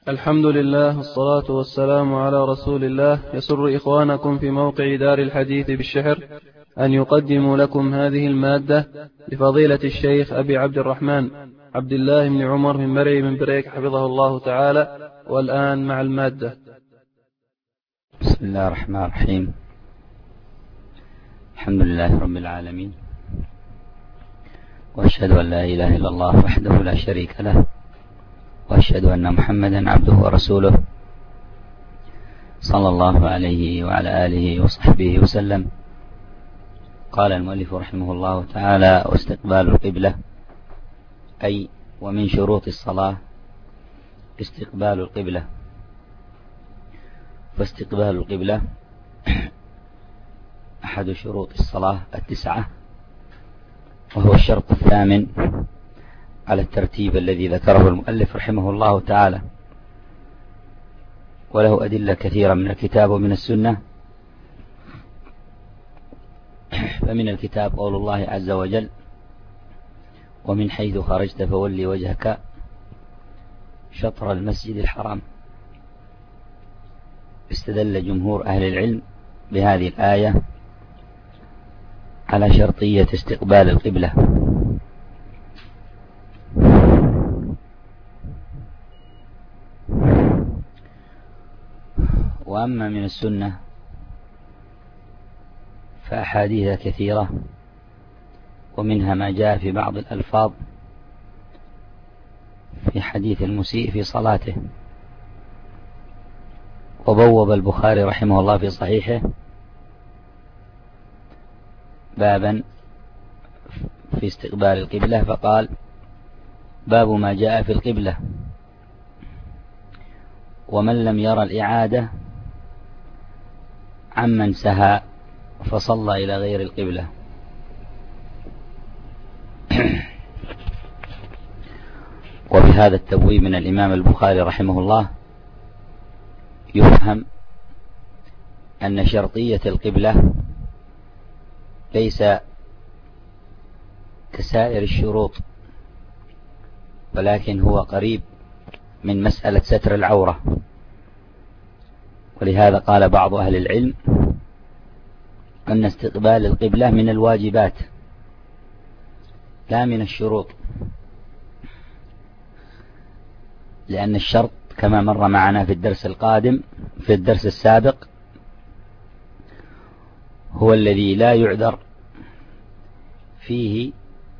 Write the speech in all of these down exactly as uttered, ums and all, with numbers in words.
الحمد لله والصلاة والسلام على رسول الله. يسر إخوانكم في موقع دار الحديث بالشحر أن يقدموا لكم هذه المادة لفضيلة الشيخ أبي عبد الرحمن عبد الله بن عمر من مرعي من بريك حفظه الله تعالى. والآن مع المادة. بسم الله الرحمن الرحيم. الحمد لله رب العالمين، وأشهد أن لا إله إلا الله وحده لا شريك له، وأشهد أن محمدا عبده ورسوله صلى الله عليه وعلى آله وصحبه وسلم. قال المؤلف رحمه الله تعالى: واستقبال القبلة، أي ومن شروط الصلاة استقبال القبلة. فاستقبال القبلة أحد شروط الصلاة التسعة، وهو الشرط الثامن على الترتيب الذي ذكره المؤلف رحمه الله تعالى، وله أدلة كثيرة من الكتاب ومن السنة. فمن الكتاب قول الله عز وجل: ومن حيث خرجت فولي وجهك شطر المسجد الحرام. استدل جمهور أهل العلم بهذه الآية على شرطية استقبال القبلة. وأما من السنة فأحاديث كثيرة، ومنها ما جاء في بعض الألفاظ في حديث المسيء في صلاته. وبوب البخاري رحمه الله في صحيحه بابا في استقبال القبلة، فقال: باب ما جاء في القبلة، ومن لم يرى الإعادة عمن سهى فصلى إلى غير القبلة. وبهذا التبويب من الإمام البخاري رحمه الله يفهم أن شرطية القبلة ليس كسائر الشروط، ولكن هو قريب من مسألة ستر العورة. ولهذا قال بعض أهل العلم أن استقبال القبلة من الواجبات لا من الشروط، لأن الشرط كما مر معنا في الدرس القادم في الدرس السابق هو الذي لا يعذر فيه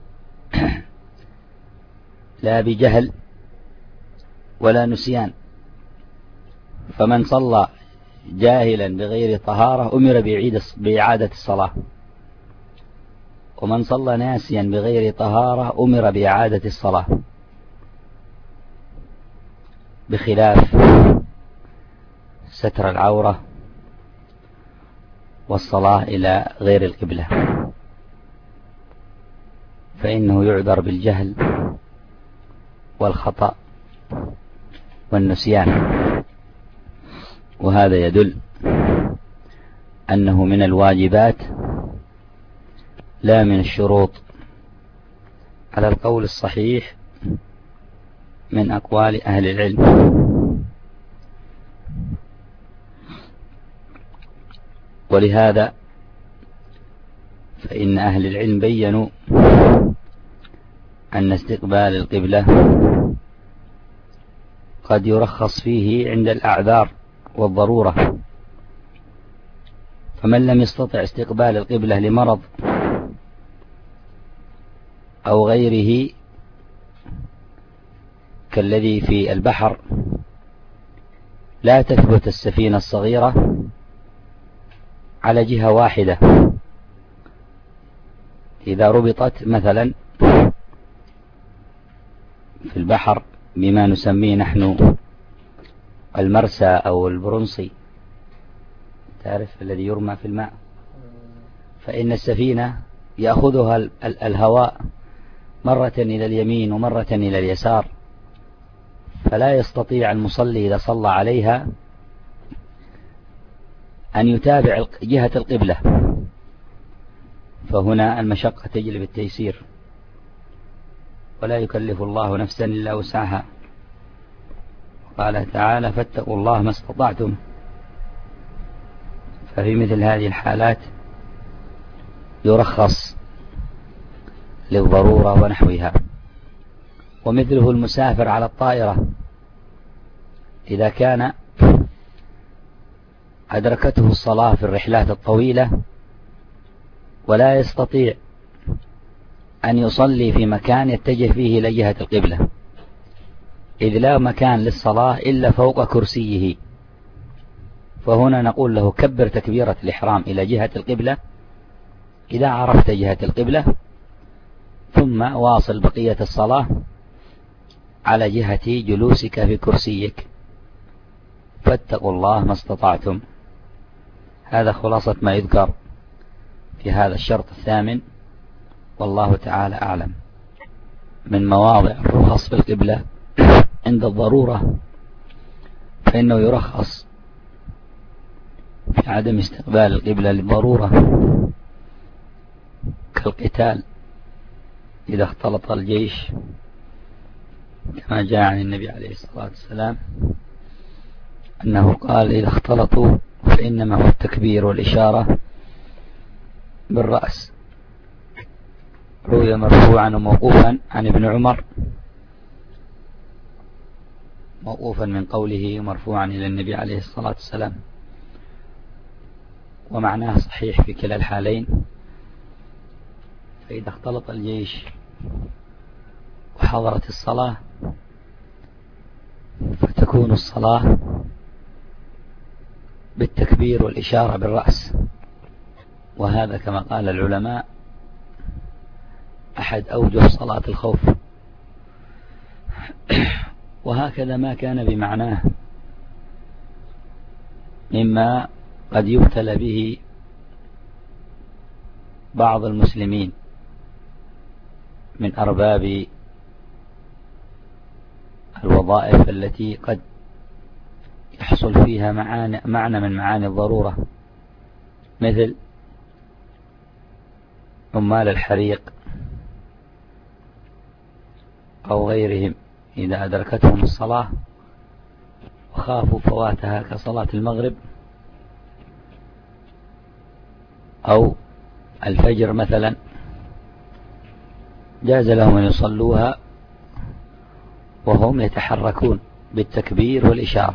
لا بجهل ولا نسيان. فمن صلى جاهلا بغير طهارة أمر بإعادة الصلاة، ومن صلى ناسيا بغير طهارة أمر بإعادة الصلاة، بخلاف ستر العورة والصلاة إلى غير القبلة، فإنه يعذر بالجهل والخطأ والنسيان. وهذا يدل أنه من الواجبات لا من الشروط، على القول الصحيح من أقوال أهل العلم. ولهذا فإن أهل العلم بيّنوا أن استقبال القبلة قد يرخص فيه عند الأعذار والضرورة. فمن لم يستطع استقبال القبلة لمرض أو غيره، كالذي في البحر لا تثبت السفينة الصغيرة على جهة واحدة، إذا ربطت مثلا في البحر بما نسميه نحن المرسى أو البرنصي، تعرف الذي يرمى في الماء، فإن السفينة يأخذها الهواء مرة إلى اليمين ومرة إلى اليسار، فلا يستطيع المصلي إذا صلى عليها أن يتابع جهة القبلة. فهنا المشقة تجلب التيسير، ولا يكلف الله نفسا إلا وسعها. قال تعالى فاتقوا الله ما استطعتم. ففي مثل هذه الحالات يرخص للضرورة ونحوها. ومثله المسافر على الطائرة إذا كان أدركته الصلاة في الرحلات الطويلة ولا يستطيع أن يصلي في مكان يتجه فيه إلى جهة القبلة، إذ لا مكان للصلاة إلا فوق كرسيه، فهنا نقول له كبر تكبيرة الإحرام إلى جهة القبلة إذا عرفت جهة القبلة، ثم واصل بقية الصلاة على جهة جلوسك في كرسيك. فاتقوا الله ما استطعتم. هذا خلاصة ما يذكر في هذا الشرط الثامن، والله تعالى أعلم. من مواضع الرخص في القبلة عند الضرورة فإنه يرخص في عدم استقبال القبلة للضرورة، كالقتال إذا اختلط الجيش، كما جاء عن النبي عليه الصلاة والسلام أنه قال إذا اختلطوا فإنما هو التكبير والإشارة بالرأس. روي مرفوعا وموقوفا عن ابن عمر، موقوفا من قوله مرفوعا إلى النبي عليه الصلاة والسلام، ومعناه صحيح في كلا الحالين. فإذا اختلط الجيش وحضرت الصلاة فتكون الصلاة بالتكبير والإشارة بالرأس، وهذا كما قال العلماء أحد أوجه صلاة الخوف. وهكذا ما كان بمعناه مما قد يبتلى به بعض المسلمين من أرباب الوظائف التي قد يحصل فيها معنى, معنى من معاني الضرورة، مثل عمال الحريق أو غيرهم إذا أدركتهم الصلاة وخافوا فواتها كصلاة المغرب أو الفجر مثلا، جاز لهم أن يصلوها وهم يتحركون بالتكبير والإشارة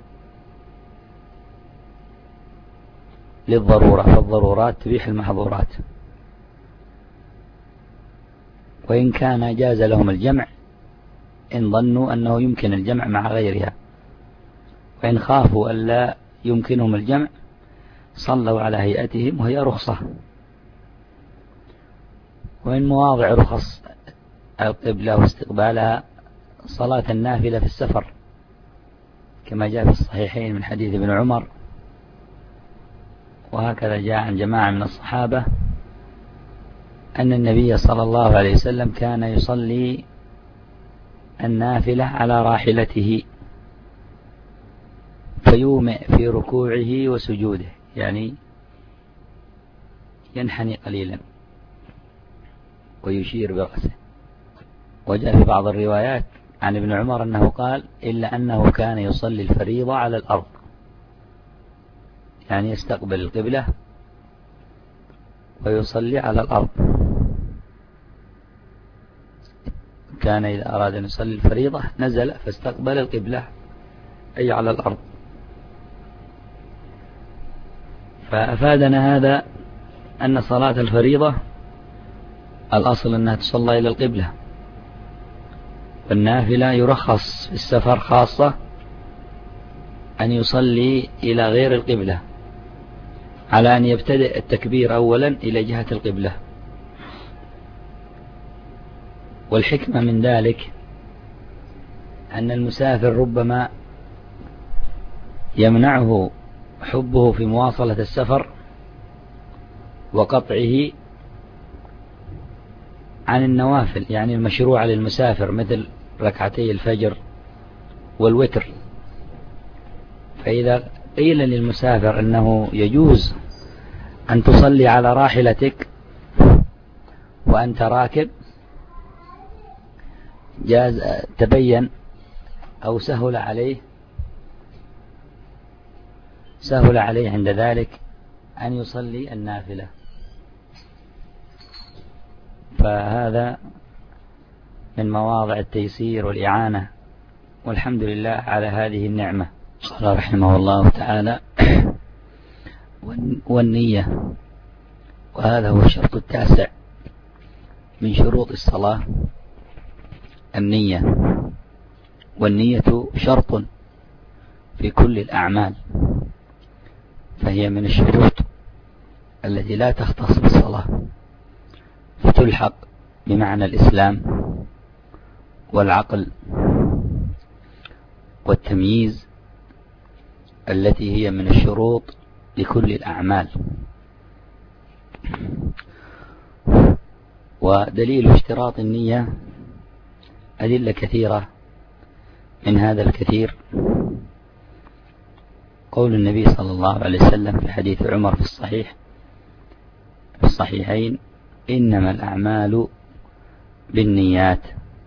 للضرورة، فالضرورات تبيح المحظورات. وإن كان جاز لهم الجمع إن ظنوا أنه يمكن الجمع مع غيرها، وإن خافوا ألا يمكنهم الجمع صلوا على هيئتهم وهي رخصة. ومن مواضع رخص القبلة واستقبالها صلاة النافلة في السفر، كما جاء في الصحيحين من حديث ابن عمر، وهكذا جاء عن جماعة من الصحابة أن النبي صلى الله عليه وسلم كان يصلي النافلة على راحلته فيومئ في ركوعه وسجوده، يعني ينحني قليلا ويشير برأسه. وجاء في بعض الروايات عن ابن عمر أنه قال إلا أنه كان يصلي الفريضة على الأرض، يعني يستقبل القبلة ويصلي على الأرض. كان إذا أراد أن يصلي الفريضة نزل فاستقبل القبلة أي على الأرض. فأفادنا هذا أن صلاة الفريضة الأصل أنها تصلى إلى القبلة، والنافلة يرخص في السفر خاصة أن يصلي إلى غير القبلة، على أن يبتدئ التكبير أولا إلى جهة القبلة. والحكمة من ذلك أن المسافر ربما يمنعه حبه في مواصلة السفر وقطعه عن النوافل، يعني المشروع للمسافر مثل ركعتي الفجر والوتر. فإذا قيل للمسافر أنه يجوز أن تصلي على راحلتك وأنت راكب، جاز تبين أو سهل عليه سهل عليه عند ذلك أن يصلي النافلة، فهذا من مواضع التيسير والإعانة، والحمد لله على هذه النعمة. قال رحمه الله تعالى: والنية، وهذا هو الشرط التاسع من شروط الصلاة، النية. والنية شرط في كل الأعمال، فهي من الشروط التي لا تختص بالصلاة، فتلحق بمعنى الإسلام والعقل والتمييز التي هي من الشروط لكل الأعمال. ودليل اشتراط النية أدلة كثيرة، من هذا الكثير قول النبي صلى الله عليه وسلم في حديث عمر في الصحيح في الصحيحين: إنما الأعمال بالنيات.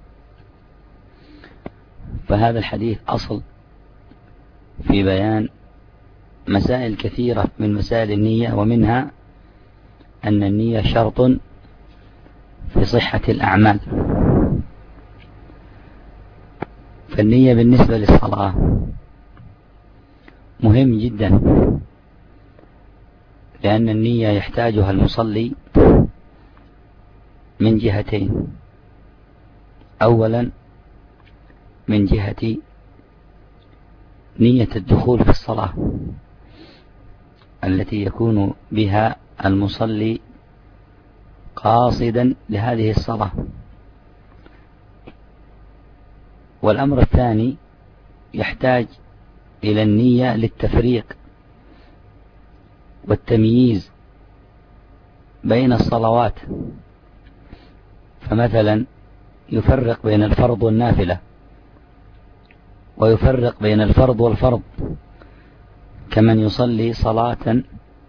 فهذا الحديث أصل في بيان مسائل كثيرة من مسائل النية، ومنها أن النية شرط في صحة الأعمال. فالنية بالنسبة للصلاة مهم جدا، لأن النية يحتاجها المصلي من جهتين: أولا من جهة نية الدخول في الصلاة التي يكون بها المصلي قاصدا لهذه الصلاة، والأمر الثاني يحتاج إلى النية للتفريق والتمييز بين الصلوات، فمثلا يفرق بين الفرض والنافلة، ويفرق بين الفرض والفرض، كمن يصلي صلاة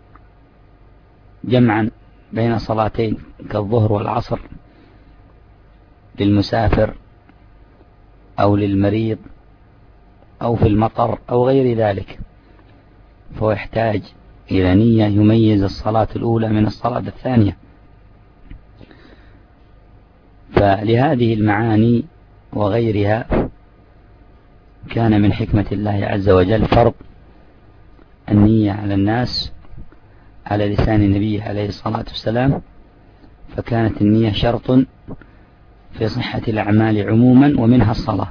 جمعا بين صلاتين كالظهر والعصر للمسافر أو للمريض أو في المطر أو غير ذلك، فهو يحتاج إلى نية يميز الصلاة الأولى من الصلاة الثانية. فلهذه المعاني وغيرها كان من حكمة الله عز وجل فرض النية على الناس على لسان النبي عليه الصلاة والسلام، فكانت النية شرط في صحة الأعمال عموما ومنها الصلاة.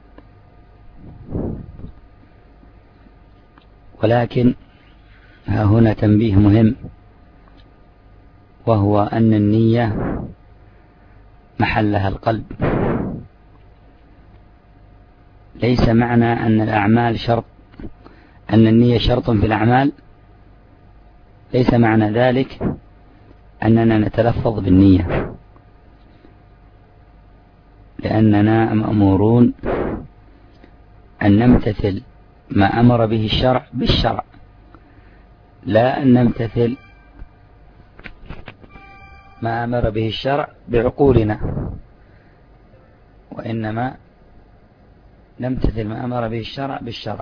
ولكن ها هنا تنبيه مهم، وهو أن النية محلها القلب. ليس معنى أن الأعمال شرط أن النية شرط في الأعمال، ليس معنى ذلك أننا نتلفظ بالنية، لأننا مأمورون أن نمتثل ما أمر به الشرع بالشرع، لا أن نمتثل ما أمر به الشرع بعقولنا، وإنما نمتثل ما أمر به الشرع بالشرع.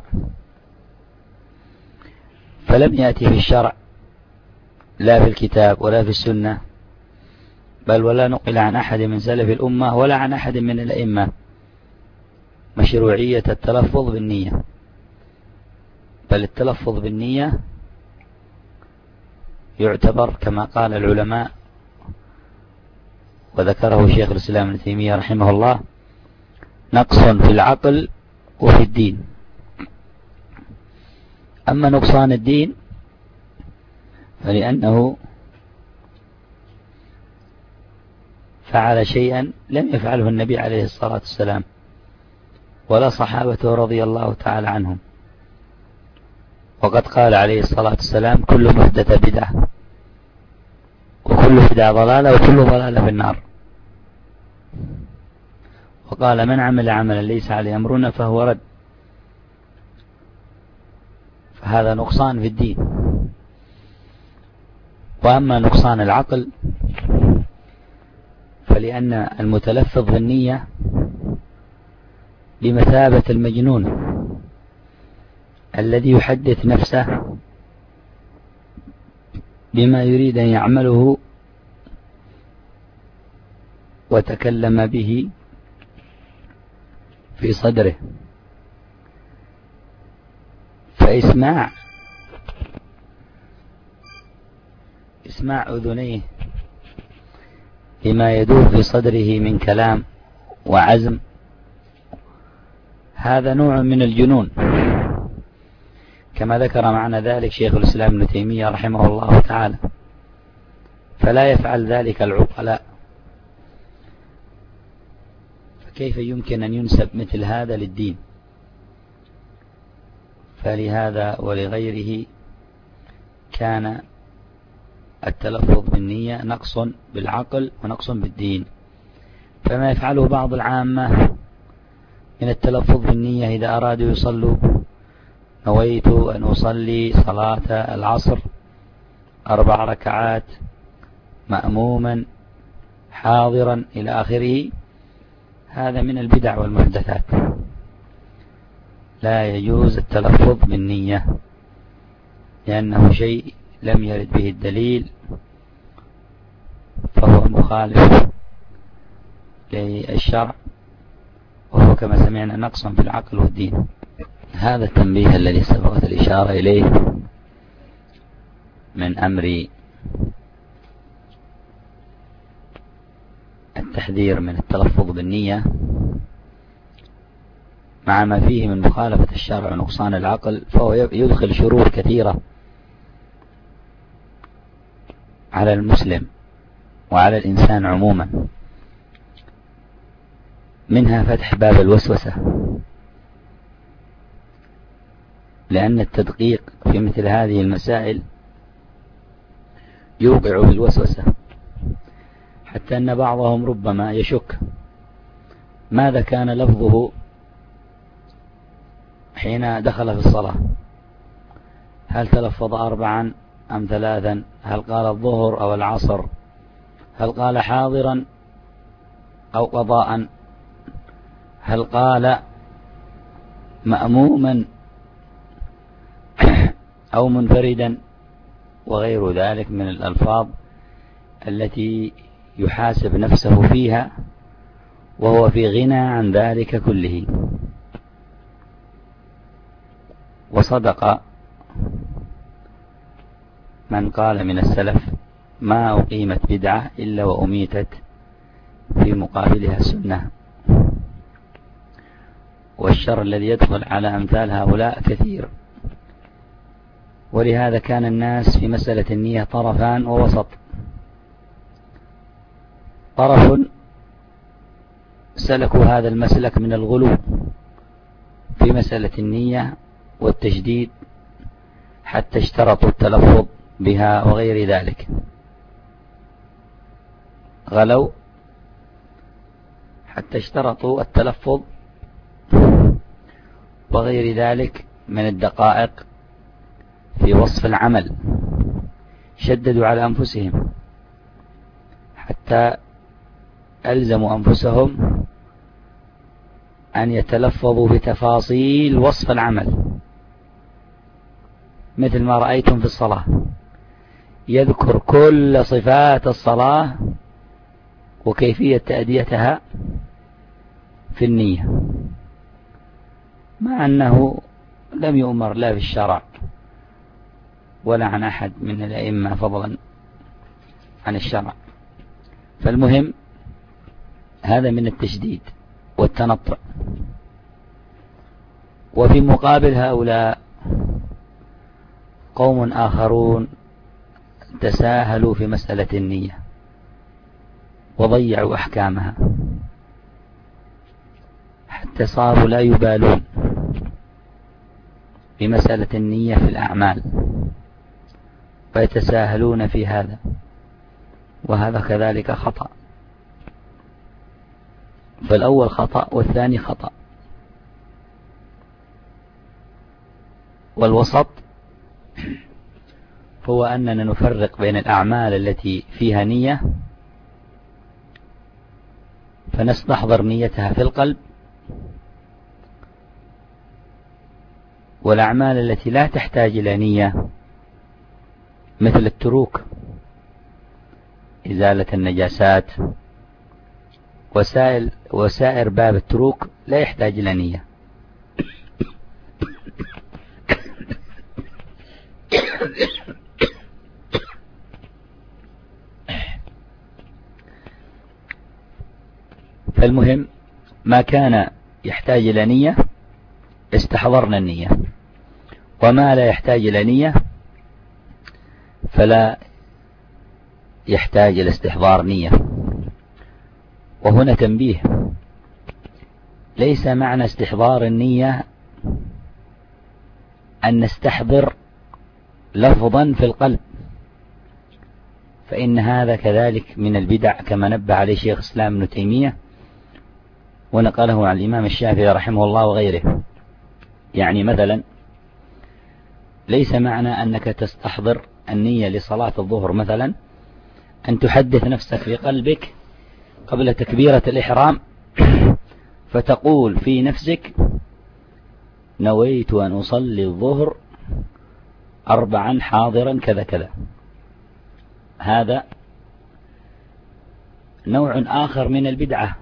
فلم يأتي في الشرع لا في الكتاب ولا في السنة، بل ولا نقل عن أحد من سلف الأمة ولا عن أحد من الأئمة مشروعية التلفظ بالنية، بل التلفظ بالنية يعتبر كما قال العلماء وذكره شيخ الإسلام ابن تيمية رحمه الله نقص في العقل وفي الدين. أما نقصان الدين فلأنه فعل شيئا لم يفعله النبي عليه الصلاة والسلام ولا صحابته رضي الله تعالى عنهم، وقد قال عليه الصلاة والسلام: كل محدثة بدعة، وكل بدعة ضلالة، وكل ضلالة في النار. وقال: من عمل عملا ليس عليه أمرنا فهو رد. فهذا نقصان في الدين. وأما نقصان العقل فلأن المتلفظ بالنية بمثابة المجنون الذي يحدث نفسه بما يريد أن يعمله وتكلم به في صدره. فإسماع إسماع أذنيه لما يدور في صدره من كلام وعزم، هذا نوع من الجنون، كما ذكر معنى ذلك شيخ الإسلام ابن تيمية رحمه الله تعالى. فلا يفعل ذلك العقلاء، فكيف يمكن أن ينسب مثل هذا للدين؟ فلهذا ولغيره كان التلفظ بالنية نقص بالعقل ونقص بالدين. فما يفعله بعض العامة من التلفظ بالنية إذا أرادوا يصلوا: نويت أن أصلي صلاة العصر أربع ركعات مأموما حاضرا إلى آخره، هذا من البدع والمحدثات. لا يجوز التلفظ بالنية لأنه شيء لم يرد به الدليل، فهو مخالف للشرع، وهو كما سمعنا نقص في العقل والدين. هذا التنبيه الذي سبقت الإشارة إليه من أمر التحذير من التلفظ بالنية مع ما فيه من مخالفة الشرع ونقصان العقل، فهو يدخل شرور كثيرة على المسلم وعلى الإنسان عموما، منها فتح باب الوسوسة، لأن التدقيق في مثل هذه المسائل يوقع بالوسوسة، حتى أن بعضهم ربما يشك ماذا كان لفظه حين دخل في الصلاة، هل تلفظ أربعا أم ثلاثا، هل قال الظهر أو العصر، هل قال حاضرا أو قضاء، هل قال مأموما أو منفردا، وغير ذلك من الألفاظ التي يحاسب نفسه فيها وهو في غنى عن ذلك كله. وصدق من قال من السلف: ما أقيمت بدعة إلا وأميتت في مقابلها السنة. والشر الذي يدخل على أمثال هؤلاء كثير، ولهذا كان الناس في مسألة النية طرفان ووسط. طرف سلكوا هذا المسلك من الغلو في مسألة النية والتشديد حتى اشترطوا التلفظ بها وغير ذلك، غلوا حتى اشترطوا التلفظ وغير ذلك من الدقائق في وصف العمل، شددوا على أنفسهم حتى ألزموا أنفسهم أن يتلفظوا بتفاصيل وصف العمل، مثل ما رأيتم في الصلاة، يذكر كل صفات الصلاة وكيفية تأديتها في النية، مع أنه لم يؤمر لا في الشرع ولا عن أحد من الأئمة فضلا عن الشرع. فالمهم هذا من التشديد والتنطع. وفي مقابل هؤلاء قوم آخرون تساهلوا في مسألة النية وضيعوا أحكامها حتى صاروا لا يبالون بمسألة النية في الأعمال، فيتساهلون في هذا، وهذا كذلك خطأ. فالأول خطأ والثاني خطأ. والوسط هو أننا نفرق بين الأعمال التي فيها نية فنستحضر نيتها في القلب، والأعمال التي لا تحتاج إلى نية مثل التروك، إزالة النجاسات، وسائل وسائر باب التروك لا يحتاج إلى نية. فالمهم ما كان يحتاج إلى نية استحضرنا النية، وما لا يحتاج إلى نية فلا يحتاج إلى استحضار نية. وهنا تنبيه، ليس معنى استحضار النية أن نستحضر لفظا في القلب، فإن هذا كذلك من البدع كما نبه عليه شيخ الإسلام ابن تيمية ونقله عن الإمام الشافعي رحمه الله وغيره. يعني مثلا ليس معنى أنك تستحضر النية لصلاة الظهر مثلا أن تحدث نفسك في قلبك قبل تكبيرة الإحرام فتقول في نفسك نويت أن أصلي الظهر أربعا حاضرا كذا كذا. هذا نوع آخر من البدعة،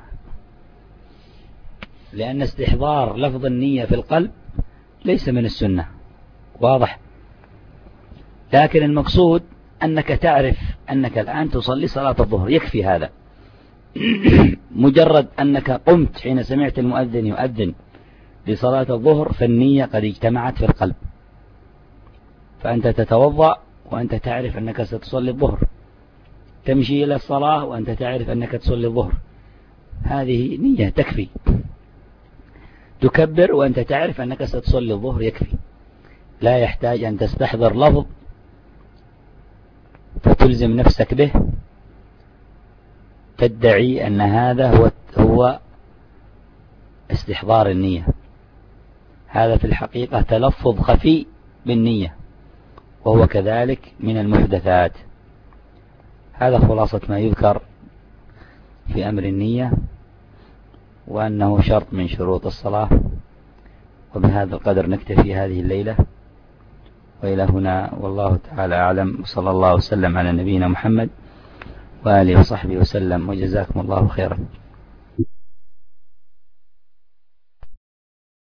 لأن استحضار لفظ النية في القلب ليس من السنة، واضح. لكن المقصود أنك تعرف أنك الآن تصلي صلاة الظهر، يكفي هذا. مجرد أنك قمت حين سمعت المؤذن يؤذن لصلاة الظهر فالنية قد اجتمعت في القلب، فأنت تتوضأ وأنت تعرف أنك ستصلي الظهر، تمشي إلى الصلاة وأنت تعرف أنك تصلي الظهر، هذه نية تكفي. تكبر وأنت تعرف أنك ستصلي الظهر، يكفي. لا يحتاج أن تستحضر لفظ فتلزم نفسك به تدعي أن هذا هو هو استحضار النية. هذا في الحقيقة تلفظ خفي بالنية، وهو كذلك من المحدثات. هذا خلاصة ما يذكر في أمر النية، وأنه شرط من شروط الصلاة. وبهذا القدر نكتفي هذه الليلة، وإلى هنا والله تعالى أعلم، وصلى الله وسلم على نبينا محمد وآله وصحبه وسلم، وجزاكم الله خيرا.